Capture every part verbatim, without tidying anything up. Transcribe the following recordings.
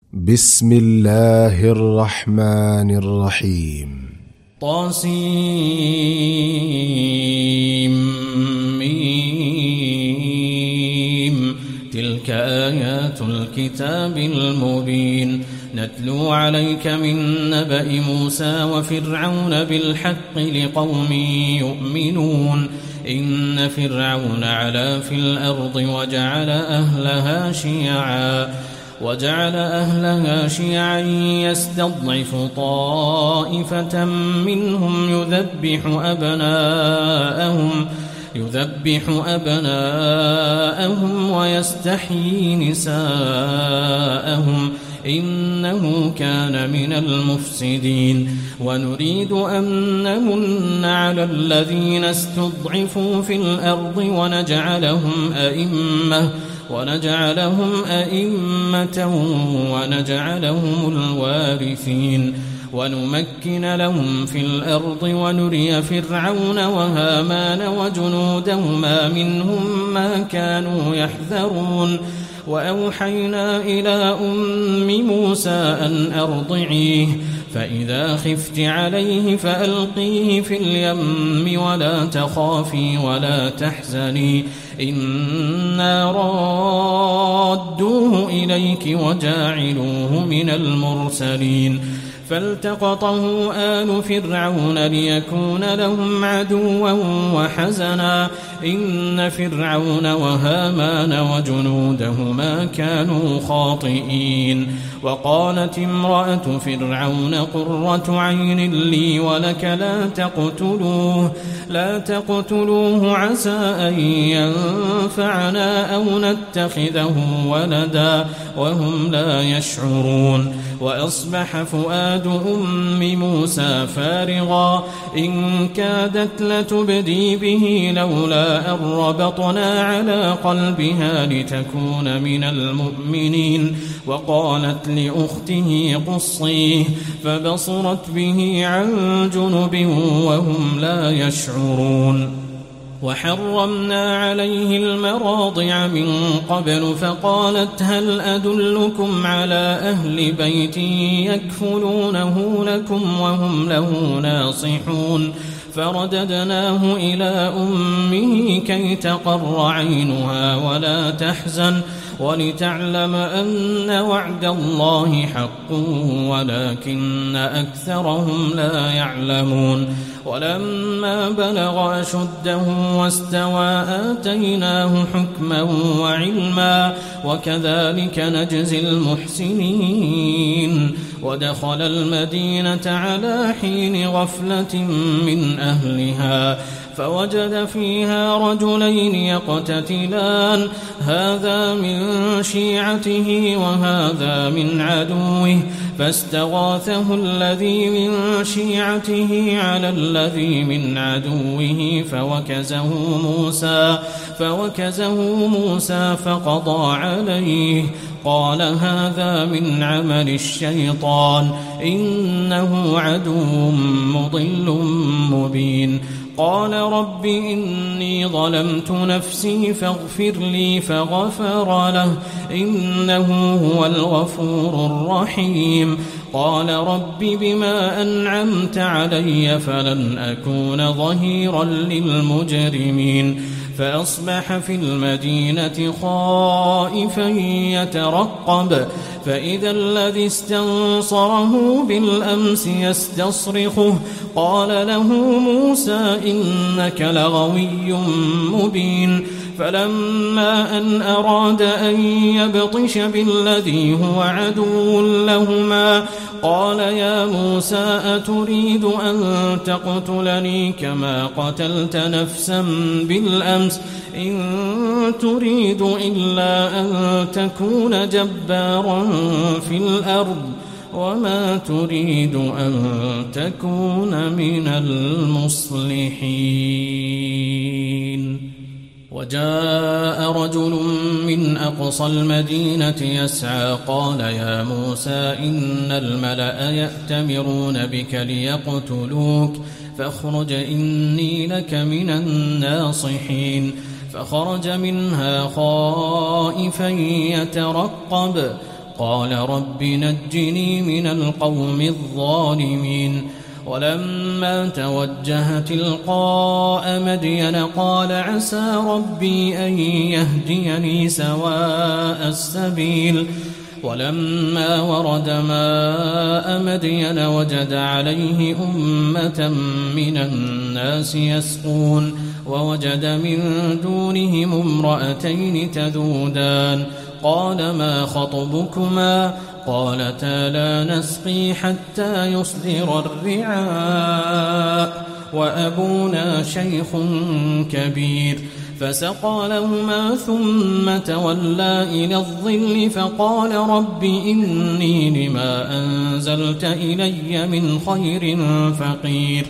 بسم الله الرحمن الرحيم. طاسيم. تلك آيات الكتاب المبين. نتلو عليك من نبأ موسى وفرعون بالحق لقوم يؤمنون. إن فرعون علا في الأرض وجعل أهلها شيعا وجعل أهلها شيعا يستضعف طائفة منهم يذبح أبناءهم يذبح أبناءهم ويستحيي نساءهم إنه كان من المفسدين. ونريد أن نمن على الذين استضعفوا في الأرض ونجعلهم أئمة ونجعلهم أئمة ونجعلهم الوارثين. ونمكن لهم في الأرض ونري فرعون وهامان وجنودهما منهم ما كانوا يحذرون. وأوحينا إلى أم موسى أن أرضعيه فإذا خفت عليه فألقيه في اليم ولا تخافي ولا تحزني إنا رادوه إليك وجاعلوه من المرسلين. فالتقطه آل فرعون ليكون لهم عدوا وحزنا إن فرعون وهامان وجنودهما كانوا خاطئين. وقالت امرأة فرعون قرة عين لي ولك لا تقتلوه لا تقتلوه عسى أن ينفعنا أو نتخذه ولدا وهم لا يشعرون. وأصبح فؤاد أم موسى فارغا إن كادت لتبدي به لولا أن ربطنا على قلبها لتكون من المؤمنين. وقالت لأخته قصيه فبصرت به عن جنب وهم لا يشعرون. وحرمنا عليه المراضع من قبل فقالت هل أدلكم على أهل بيت يكفلونه لكم وهم له ناصحون. فرددناه إلى أمه كي تقر عينها ولا تحزن ولتعلم أن وعد الله حق ولكن أكثرهم لا يعلمون. ولما بلغ أشده واستوى آتيناه حكما وعلما وكذلك نجزي المحسنين. ودخل المدينة على حين غفلة من أهلها فوجد فيها رجلين يقتتلان هذا من شيعته وهذا من عدوه فاستغاثه الذي من شيعته على الذي من عدوه فوكزه موسى فوكزه موسى فقضى عليه قال هذا من عمل الشيطان إنه عدو مضل مبين. قال رب إني ظلمت نفسي فاغفر لي فغفر له إنه هو الغفور الرحيم. قال رب بما أنعمت علي فلن أكون ظهيرا للمجرمين. فأصبح في المدينة خائفا يترقب فإذا الذي استنصره بالأمس يستصرخه قال له موسى إنك لغوي مبين. فلما أن أراد أن يبطش بالذي هو عدو لهما قال يا موسى أتريد أن تقتلني كما قتلت نفسا بالأمس إن تريد إلا أن تكون جبارا في الأرض وما تريد أن تكون من المصلحين. وجاء رجل من أقصى المدينة يسعى قال يا موسى إن الملأ يأتمرون بك ليقتلوك فاخرج إني لك من الناصحين. فخرج منها خائفا يترقب قال رب نجني من القوم الظالمين ولما توجه تلقاء مدين قال عسى ربي أن يهديني سواء السبيل ولما ورد ماء مدين وجد عليه أمة من الناس يسقون ووجد من دونهم امرأتين تذودان قال ما خطبكما قالتا لا نسقي حتى يصدر الرعاء وأبونا شيخ كبير فسقى لهما ثم تولى إلى الظل فقال رب إني لما أنزلت إلي من خير فقير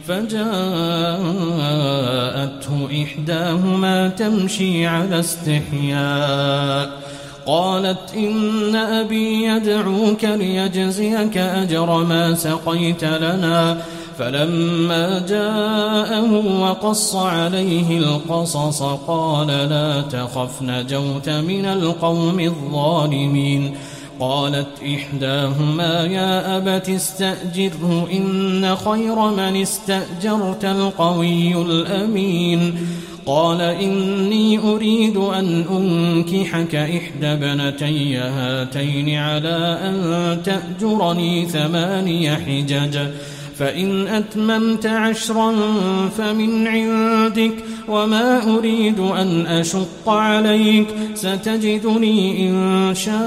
فجاءته إحداهما تمشي على استحياء قالت إن أبي يدعوك ليجزيك أجر ما سقيت لنا فلما جاءه وقص عليه القصص قال لا تخف نجوت من القوم الظالمين قالت إحداهما يا أبت استأجره إن خير من استأجرت القوي الأمين قال إني أريد أن أنكحك إحدى ابنتي هاتين على أن تأجرني ثماني حجج فإن أتممت عشرا فمن عندك وما أريد أن أشق عليك ستجدني إن شاء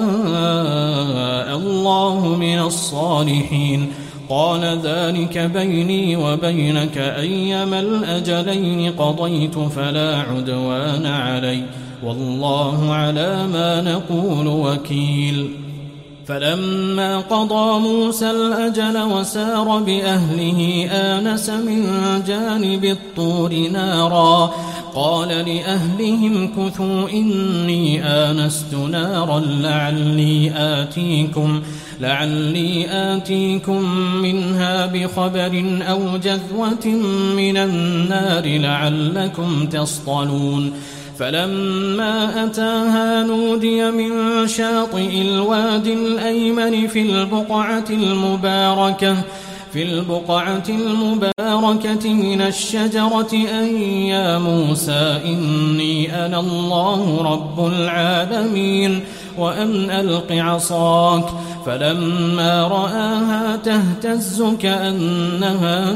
الله من الصالحين قال ذلك بيني وبينك أيما الأجلين قضيت فلا عدوان علي والله على ما نقول وكيل فلما قضى موسى الأجل وسار بأهله آنس من جانب الطور نارا قال لأهلهم كثوا إني آنست نارا لعلي آتيكم لعلي آتيكم منها بخبر أو جذوة من النار لعلكم تصطلون فلما أتاها نودي من شاطئ الوادي الأيمن في البقعة المباركة في البقعة المباركة من الشجرة أن يا موسى إني أنا الله رب العالمين وأن ألق عصاك فلما رآها تهتز كأنها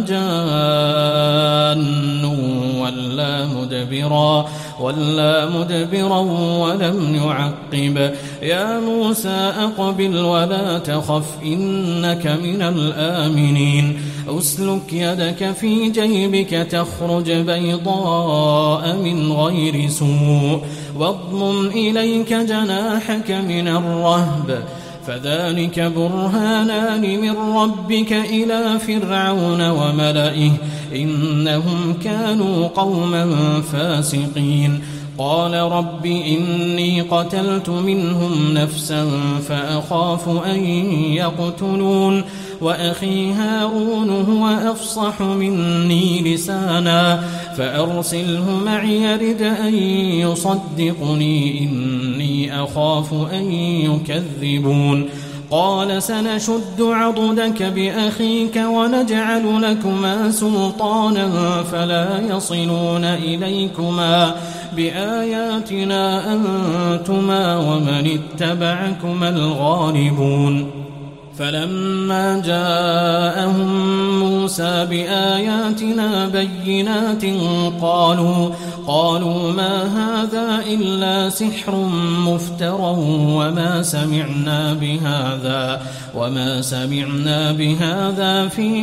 جان ولا مدبرا ولا مدبرا ولم يعقب يا موسى أقبل ولا تخف إنك من الآمنين أسلك يدك في جيبك تخرج بيضاء من غير سوء واضمم إليك جناحك من الرهب فذلك برهانان من ربك إلى فرعون وملئه إنهم كانوا قوما فاسقين قال رب إني قتلت منهم نفسا فأخاف أن يقتلون وأخي هارون هو أفصح مني لسانا فأرسله معي رد أن يصدقني إني أخاف أن يكذبون قال سنشد عضدك بأخيك ونجعل لكما سلطانا فلا يصلون إليكما بآياتنا أنتما ومن اتبعكما الغالبون فلما جاءهم موسى بآياتنا بينات قالوا قالوا ما هذا إلا سحر مفترى وما سمعنا بهذا وما سمعنا بهذا في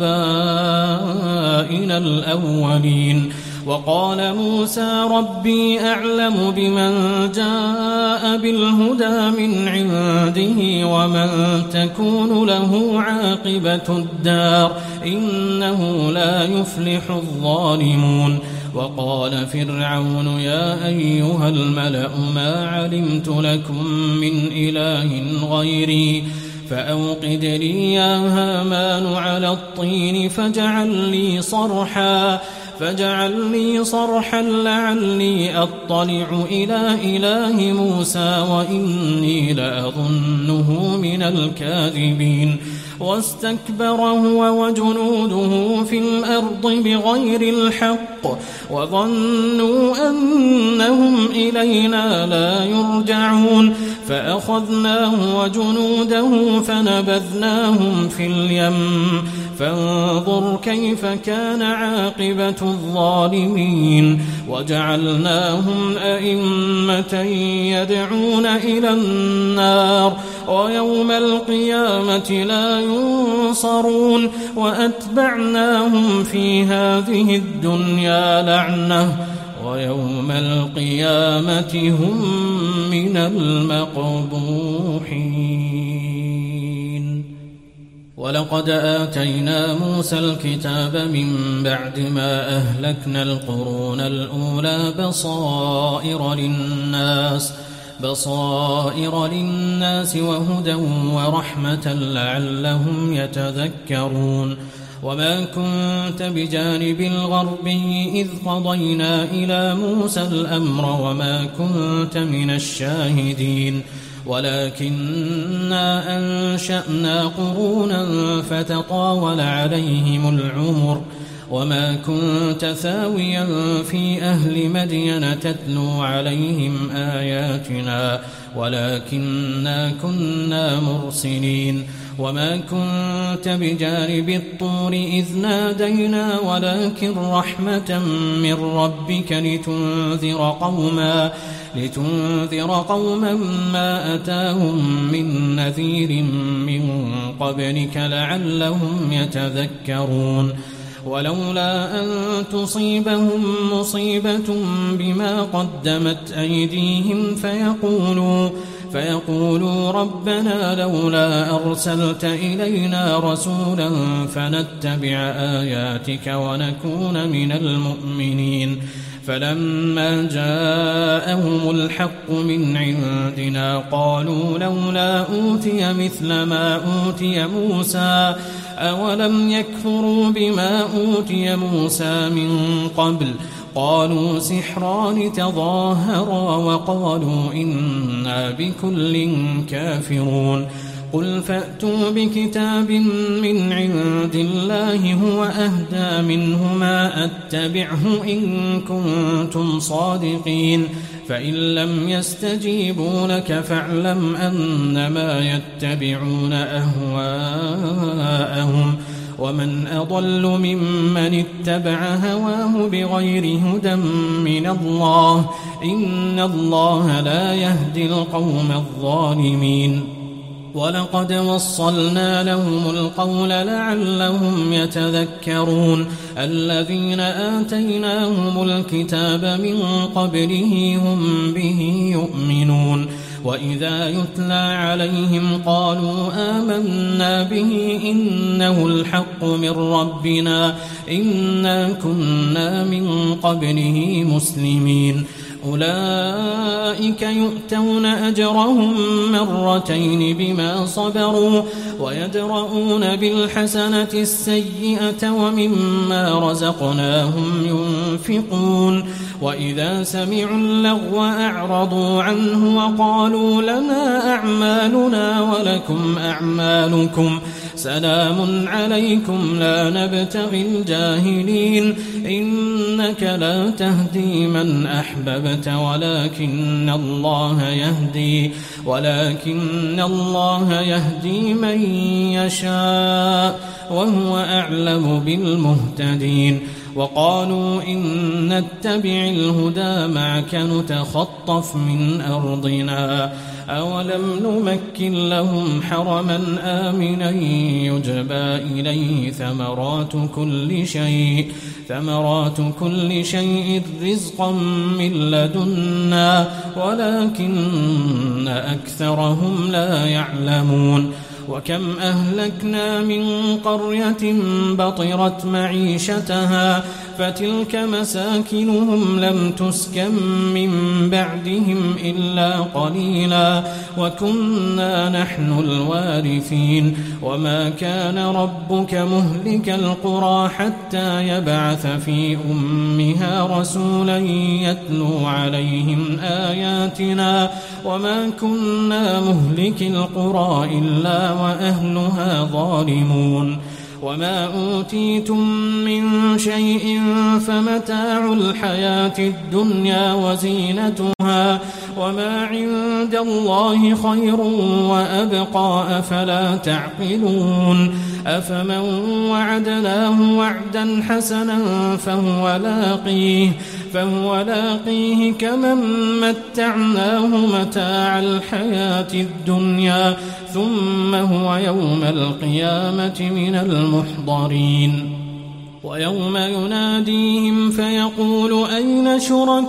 آبائنا الأولين وقال موسى ربي أعلم بمن جاء بالهدى من عنده ومن تكون له عاقبة الدار إنه لا يفلح الظالمون وقال فرعون يا أيها الملأ ما علمت لكم من إله غيري فأوقد لي يا هامان على الطين فاجعل لي صرحا فاجعل لي صرحا لعلي أطلع إلى إله موسى وإني لأظنه من الكاذبين واستكبر هو وجنوده في الأرض بغير الحق وظنوا أنهم إلينا لا يرجعون فأخذناه وجنوده فنبذناهم في اليم فانظر كيف كان عاقبة الظالمين وجعلناهم أئمة يدعون إلى النار ويوم القيامة لا ينصرون وأتبعناهم في هذه الدنيا لعنة ويوم القيامة هم من المقبوحين. ولقد آتينا موسى الكتاب من بعد ما أهلكنا القرون الأولى بصائر للناس بصائر للناس وهدى ورحمة لعلهم يتذكرون. وما كنت بجانب الغربي إذ قضينا إلى موسى الأمر وما كنت من الشاهدين ولكننا أنشأنا قرونا فتطاول عليهم العمر وما كنت ثاويا في أهل مدين تتلو عليهم آياتنا ولكننا كنا مرسلين. وما كنت بجانب الطور إذ نادينا ولكن رحمة من ربك لتنذر قوما لتنذر قوما ما أتاهم من نذير من قبلك لعلهم يتذكرون. ولولا أن تصيبهم مصيبة بما قدمت أيديهم فيقولوا فيقولوا ربنا لولا أرسلت إلينا رسولا فنتبع آياتك ونكون من المؤمنين. فلما جاءهم الحق من عندنا قالوا لولا أوتي مثل ما أوتي موسى أولم يكفروا بما أوتي موسى من قبل قالوا سحران تظاهرا وقالوا إنا بكل كافرون. قل فأتوا بكتاب من عند الله هو أهدى منهما أتبعه إن كنتم صادقين فإن لم يستجيبوا لك فاعلم أنما يتبعون أهواءهم ومن أضل ممن اتبع هواه بغير هدى من الله إن الله لا يهدي القوم الظالمين. ولقد وصلنا لهم القول لعلهم يتذكرون. الذين آتيناهم الكتاب من قبله هم به يؤمنون. وإذا يتلى عليهم قالوا آمنا به إنه الحق من ربنا إنا كنا من قبله مسلمين. أولئك يؤتون أجرهم مرتين بما صبروا ويدرؤون بالحسنة السيئة ومما رزقناهم ينفقون. وإذا سمعوا اللغو أعرضوا عنه وقالوا لنا أعمالنا ولكم أعمالكم سلام عليكم لا نبتغي الجاهلين إنك لا تهدي من أحببت ولكن الله يهدي ولكن الله يهدي من يشاء وهو أعلم بالمهتدين. وقالوا إن نتبع الهدى معك نتخطف من أرضنا أولم نمكن لهم حرما آمنا يجبى إليه ثمرات كل شيء ثمرات كل شيء رزقا من لدنا ولكن أكثرهم لا يعلمون. وكم أهلكنا من قرية بطرت معيشتها فتلك مساكنهم لم تسكن من بعدهم إلا قليلا وكنا نحن الوارثين وما كان ربك مهلك القرى حتى يبعث في أمها رسولا يتلو عليهم آياتنا وما كنا مهلك القرى إلا وأهلها ظالمون وما أوتيتم من شيء فمتاع الحياة الدنيا وزينتها وما عند الله خير وأبقى أفلا تعقلون أفمن وعدناه وعدا حسنا فهو لاقيه فهو لاقيه كمن متعناه متاع الحياة الدنيا ثم هو يوم القيامة من المحضرين ويوم يناديهم فيقول أين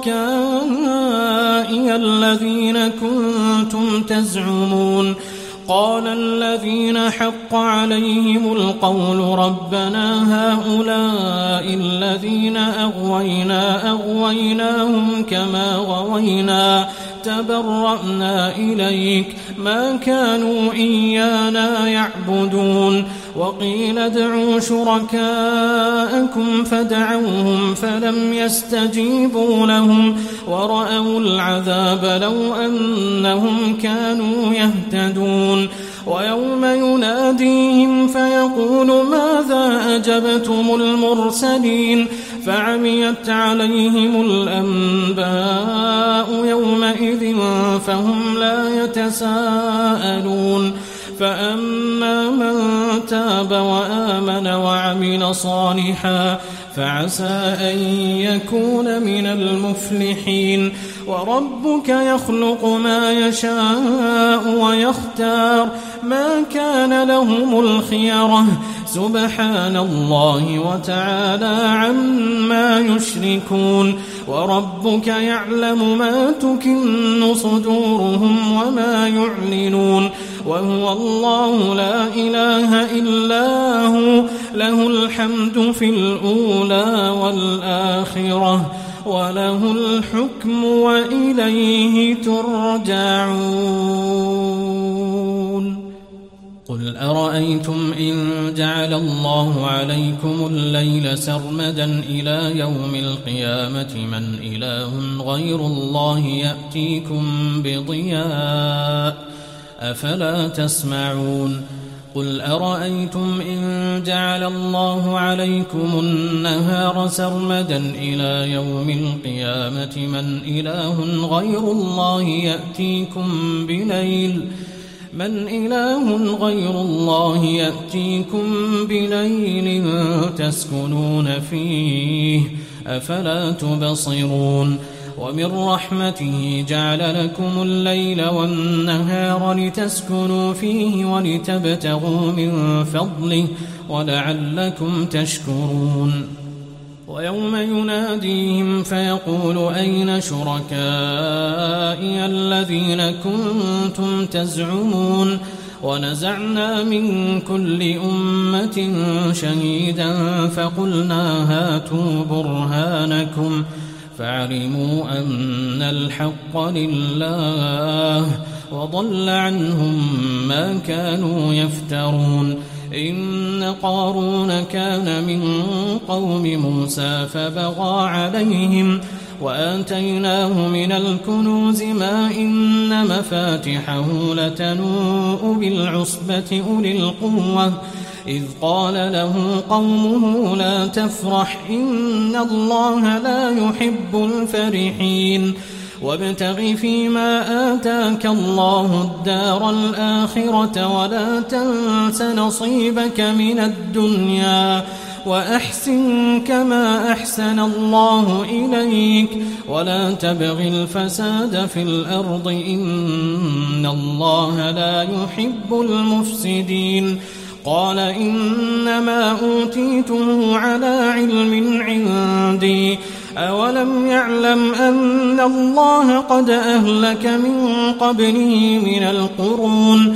شركائي الذين كنتم تزعمون قال الذين حق عليهم القول ربنا هؤلاء الذين أغوينا أغويناهم كما غوينا تبرأنا إليك ما كانوا إيانا يعبدون وقيل ادعوا شركاءكم فدعوهم فلم يستجيبوا لهم ورأوا العذاب لو أنهم كانوا يهتدون ويوم يناديهم فيقول ماذا أجبتم المرسلين فعميت عليهم الأنباء يومئذ فهم لا يتساءلون فأما من تاب وآمن وعمل صالحا فعسى أن يكون من المفلحين وربك يخلق ما يشاء ويختار ما كان لهم الخيرة سبحان الله وتعالى عما يشركون وربك يعلم ما تكن صدورهم وما يعلنون وهو الله لا إله إلا هو له الحمد في الأولى والآخرة وله الحكم وإليه ترجعون قل أرأيتم إن جعل الله عليكم الليل سرمدا إلى يوم القيامة من إله غير الله يأتيكم بضياء أفلا تسمعون قل أرأيتم إن جعل الله عليكم النهار سرمدا إلى يوم القيامة من إله غير الله يأتيكم بليل من إله غير الله يأتيكم بليل تسكنون فيه أفلا تبصرون ومن رحمته جعل لكم الليل والنهار لتسكنوا فيه ولتبتغوا من فضله ولعلكم تشكرون ويوم يناديهم فيقول أين شركائي الذين كنتم تزعمون ونزعنا من كل أمة شهيدا فقلنا هاتوا برهانكم فعلموا أن الحق لله وضل عنهم ما كانوا يفترون إن قارون كان من قوم موسى فبغى عليهم وآتيناه من الكنوز ما إن مفاتحه لتنوء بالعصبة أولي القوة إذ قال له قومه لا تفرح إن الله لا يحب الفرحين وابتغ فيما آتاك الله الدار الآخرة ولا تنس نصيبك من الدنيا وأحسن كما أحسن الله إليك ولا تبغ الفساد في الأرض إن الله لا يحب المفسدين قال إنما أوتيته على علم عندي أولم يعلم أن الله قد أهلك من قبله من القرون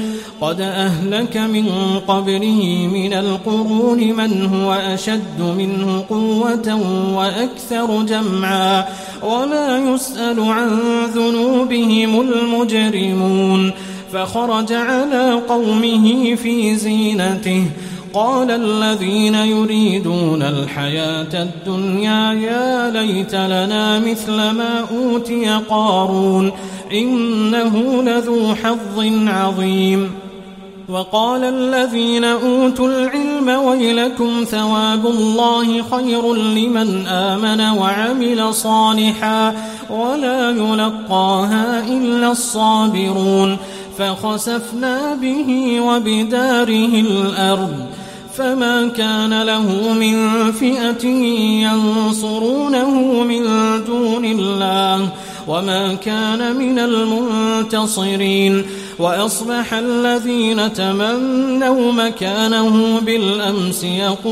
قد أهلك من قبله من القرون من هو أشد منه قوة وأكثر جمعا ولا يسأل عن ذنوبهم المجرمون فخرج على قومه في زينته قال الذين يريدون الحياة الدنيا يا ليت لنا مثل ما أوتي قارون إنه لذو حظ عظيم وقال الذين أوتوا العلم ويلكم ثواب الله خير لمن آمن وعمل صالحا ولا يلقاها إلا الصابرون فخسفنا به وبداره الأرض فما كان له من فئة ينصرونه من دون الله وما كان من المنتصرين وأصبح الذين تمنوا مكانه بالأمس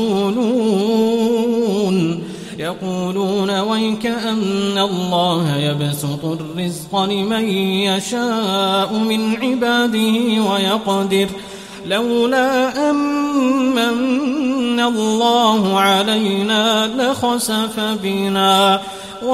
يقولون يقولون ويك أن الله يبسط الرزق لمن يشاء من عباده ويقدر لولا أمن الله علينا لخسف بنا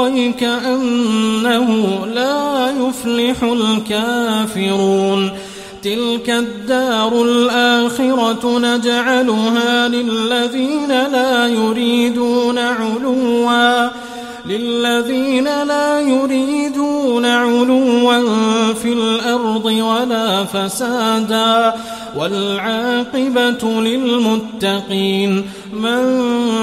ويكأنه لا يفلح الكافرون تلك الدار الآخرة نجعلها للذين لا يريدون علوا للذين لا يريدون علوا في الأرض ولا فسادا والعاقبة للمتقين من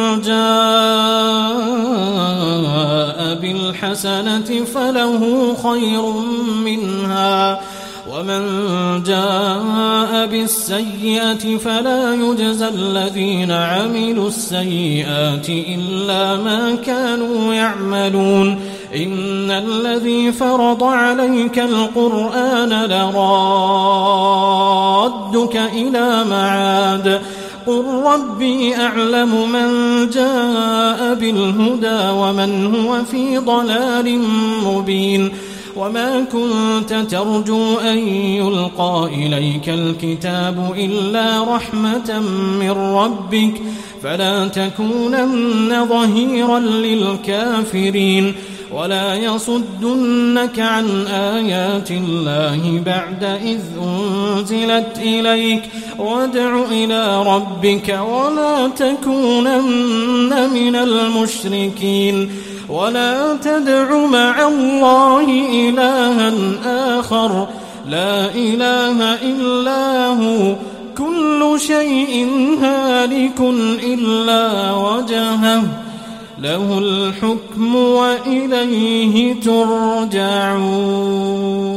جاء بالحسنة فله خير منها ومن جاء بالسيئة فلا يجزى الذين عملوا السيئات إلا ما كانوا يعملون إن الذي فرض عليك القرآن لرادك إلى معاد قل ربي أعلم من جاء بالهدى ومن هو في ضلال مبين وما كنت ترجو أن يلقى إليك الكتاب إلا رحمة من ربك فلا تكونن ظهيرا للكافرين ولا يصدنك عن آيات الله بعد إذ أنزلت إليك وادع إلى ربك ولا تكونن من المشركين ولا تدع مع الله إلها آخر لا إله إلا هو كل شيء هالك إلا وجهه له الحكم وإليه ترجعون.